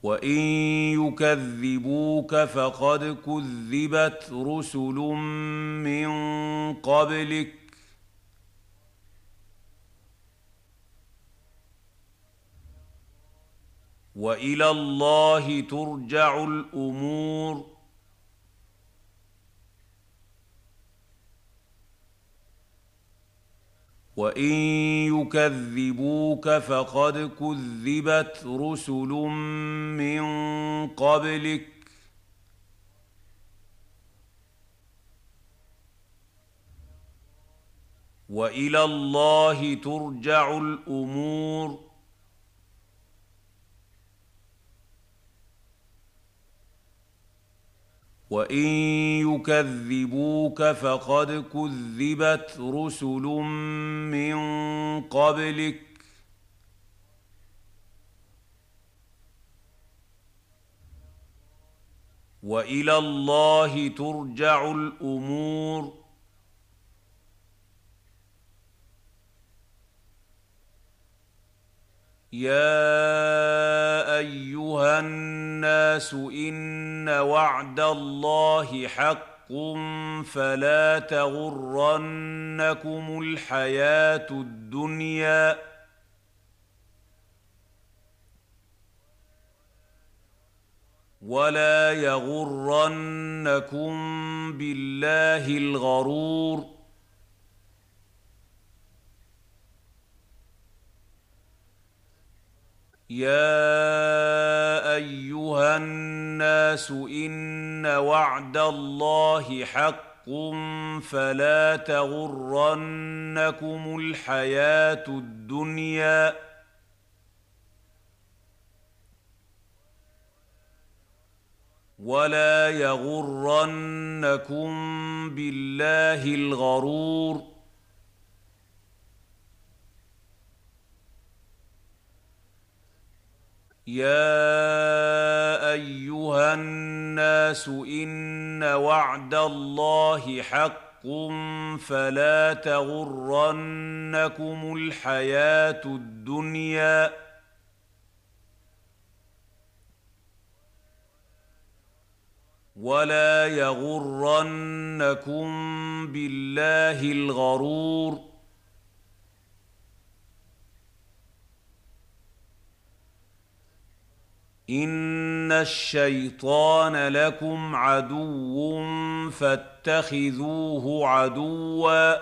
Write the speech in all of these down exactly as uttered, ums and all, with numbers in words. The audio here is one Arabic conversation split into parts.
وإن يكذبوك فقد كذبت رسل من قبلك وإلى الله ترجع الأمور وإن يكذبوك فقد كذبت رسل من قبلك وإلى الله ترجع الأمور وإن يكذبوك فقد كذبت رسل من قبلك وإلى الله ترجع الأمور يا أيها الناس إن وعد الله حق فلا تغرنكم الحياة الدنيا ولا يغرنكم بالله الغرور يا أيها الناس إن وعد الله حق فلا تغرنكم الحياة الدنيا ولا يغرنكم بالله الغرور يا أيها الناس إن وعد الله حق فلا تغرنكم الحياة الدنيا ولا يغرنكم بالله الغرور إن الشيطان لكم عدو فاتخذوه عدوا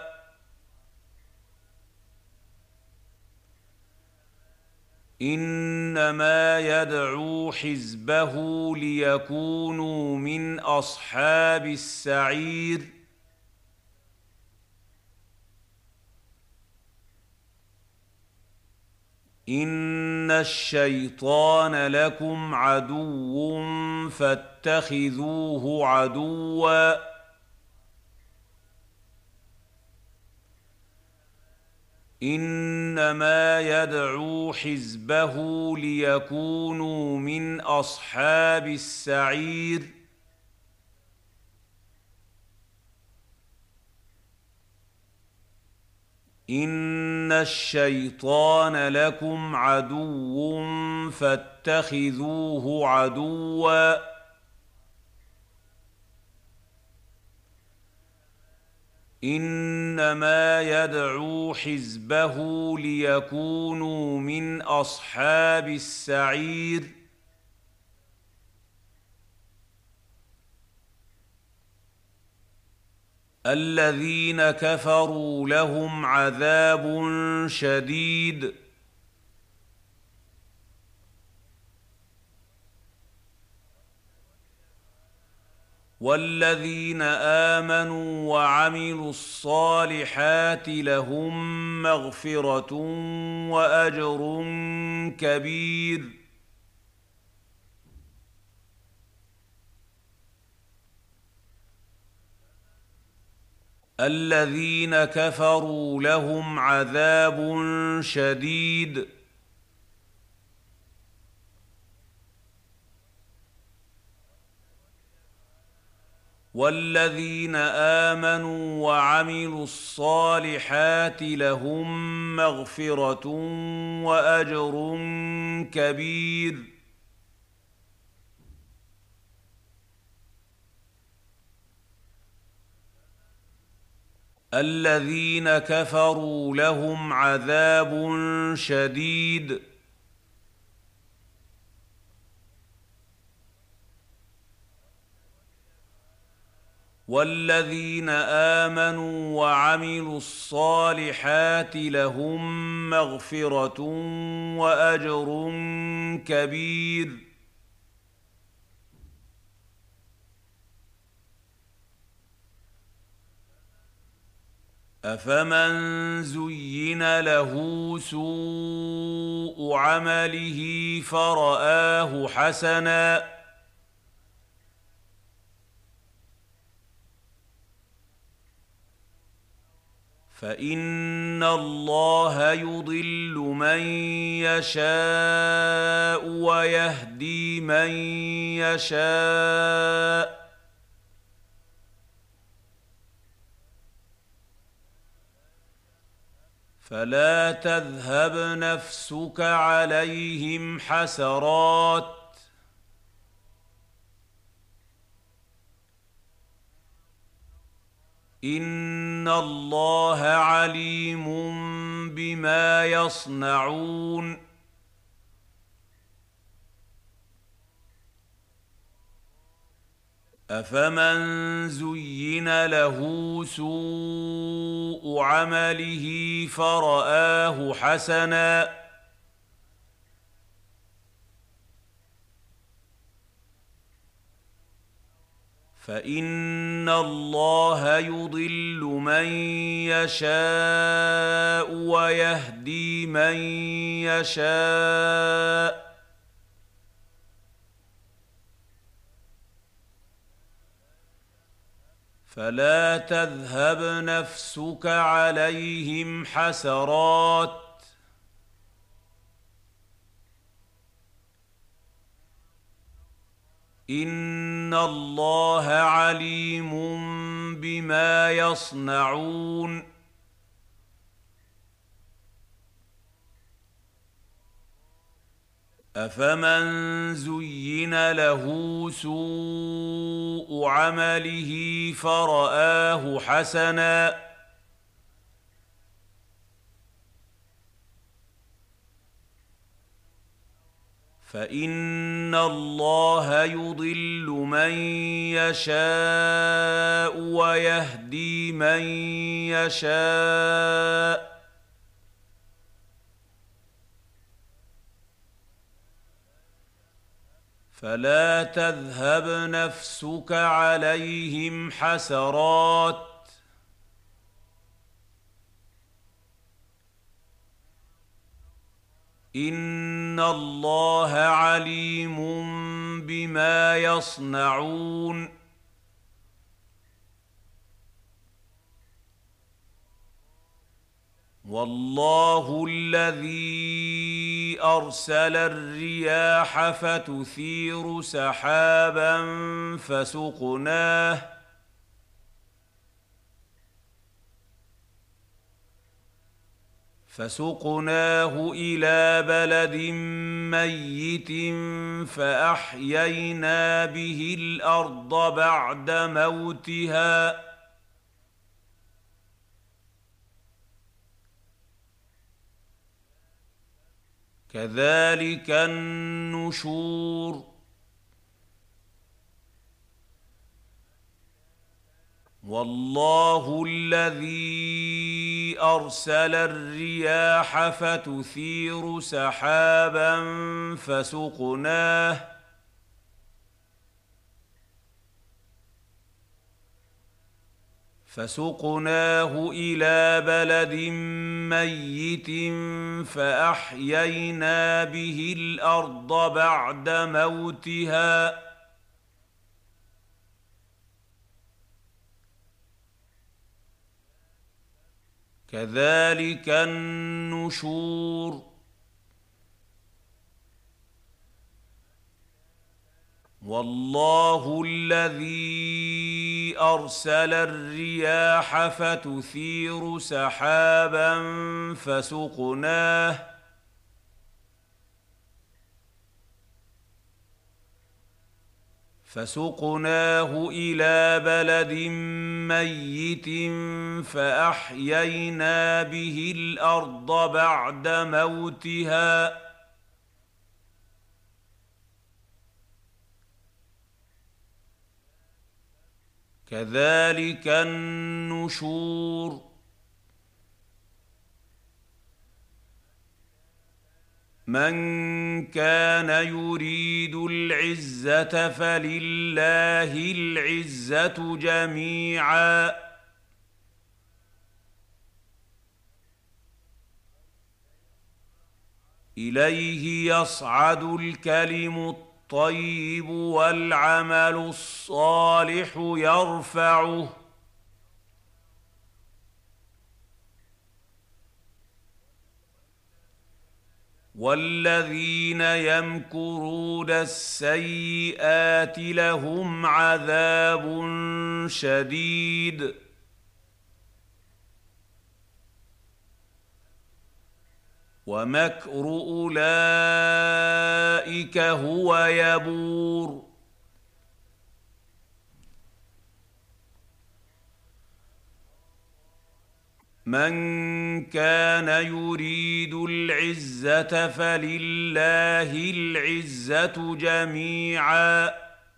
إنما يدعو حزبه ليكونوا من أصحاب السعير إن الشيطان لكم عدو فاتخذوه عدوا إنما يدعو حزبه ليكونوا من أصحاب السعير إن الشيطان لكم عدو فاتخذوه عدوا إنما يدعو حزبه ليكونوا من أصحاب السعير الذين كفروا لهم عذاب شديد والذين آمنوا وعملوا الصالحات لهم مغفرة وأجر كبير الذين كفروا لهم عذاب شديد والذين آمنوا وعملوا الصالحات لهم مغفرة وأجر كبير الذين كفروا لهم عذاب شديد والذين آمنوا وعملوا الصالحات لهم مغفرة وأجر كبير أفمن زين له سوء عمله فرآه حسناً فإن الله يضل من يشاء ويهدي من يشاء فلا تذهب نفسك عليهم حسرات إن الله عليم بما يصنعون أفمن زين له سوء عمله فرآه حسناً فإن الله يضل من يشاء ويهدي من يشاء فلا تذهب نفسك عليهم حسرات إن الله عليم بما يصنعون أفمن زين له سوء عمله فرآه حسناً فإن الله يضل من يشاء ويهدي من يشاء فلا تذهب نفسك عليهم حسرات إن الله عليم بما يصنعون والله الذي أرسل الرياح فتثير سحابا فسقناه فسقناه إلى بلد ميت فأحيينا به الأرض بعد موتها كذلك النشور والله الذي أرسل الرياح فتثير سحابا فسقناه فسقناه إلى بلد ميت فأحيينا به الأرض بعد موتها كذلك النشور والله الذي أرسل الرياح فتثير سحابا فسقناه فسقناه الى بلد ميت فاحيينا به الارض بعد موتها كذلك النشور من كان يريد العزة فلله العزة جميعا إليه يصعد الكلم الطيب والعمل الصالح يرفعه والذين يمكرون السيئات لهم عذاب شديد ومكر أولئك هو يبور من كان يريد العزة فلله العزة جميعا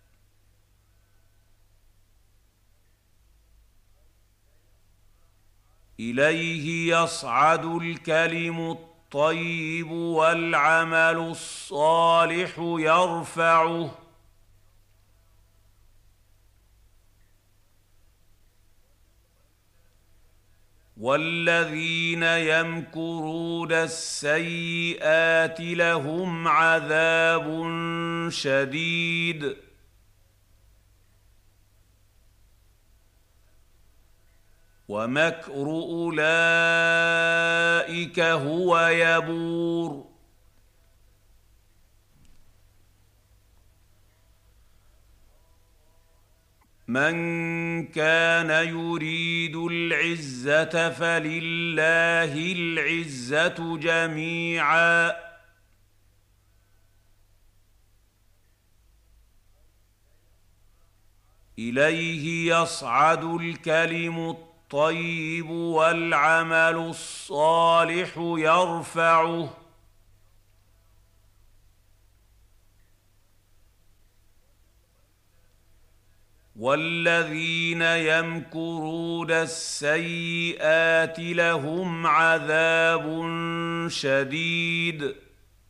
إليه يصعد الكلم الطيب والعمل الصالح يرفعه والذين يمكرون السيئات لهم عذاب شديد ومكر أولئك هو يبور من كان يريد العزة فلله العزة جميعا إليه يصعد الكلم الطيب والعمل الصالح يرفعه والذين يمكرون السيئات لهم عذاب شديد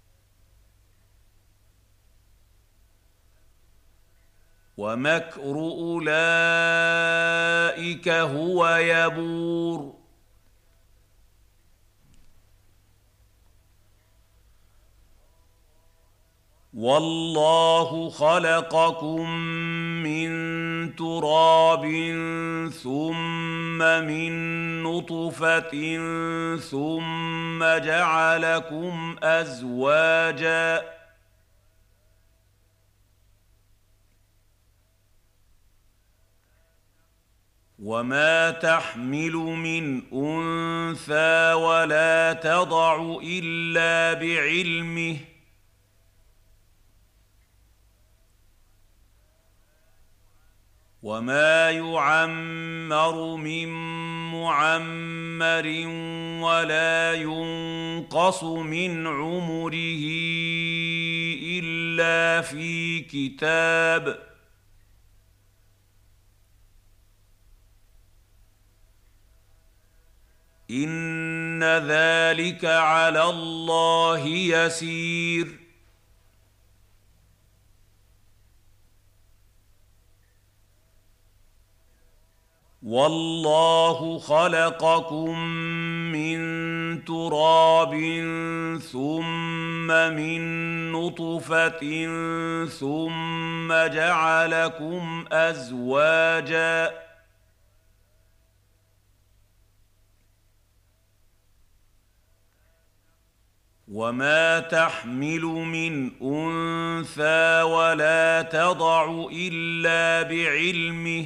ومكر أولئك هو يبور والله خلقكم من تراب ثم من نطفة ثم جعلكم أزواجا وما تحمل من أنثى ولا تضع إلا بعلمه وما يعمر من معمر ولا ينقص من عمره إلا في كتاب إن ذلك على الله يسير والله خلقكم من تراب ثم من نطفة ثم جعلكم أزواجا وما تحمل من أنثى ولا تضع إلا بعلمه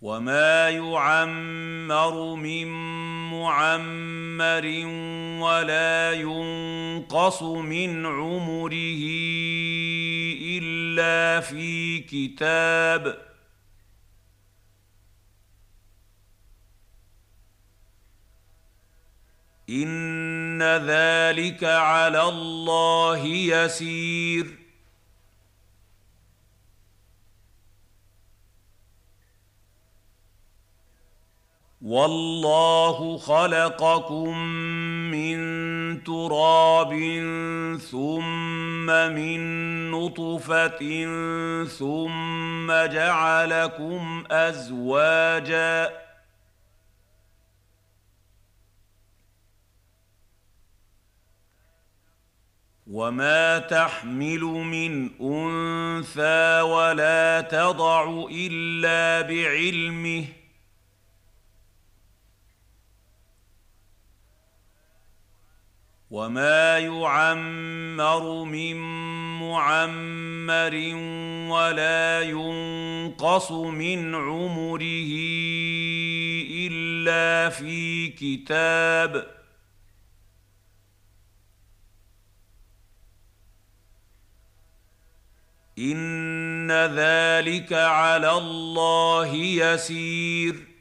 وما يعمر من معمر ولا ينقص من عمره إلا في كتاب إن ذلك على الله يسير والله خلقكم من تراب ثم من نطفة ثم جعلكم أزواجا وما تحمل من أنثى ولا تضع إلا بعلمه وما يعمر من معمر ولا ينقص من عمره إلا في كتاب إن ذلك على الله يسير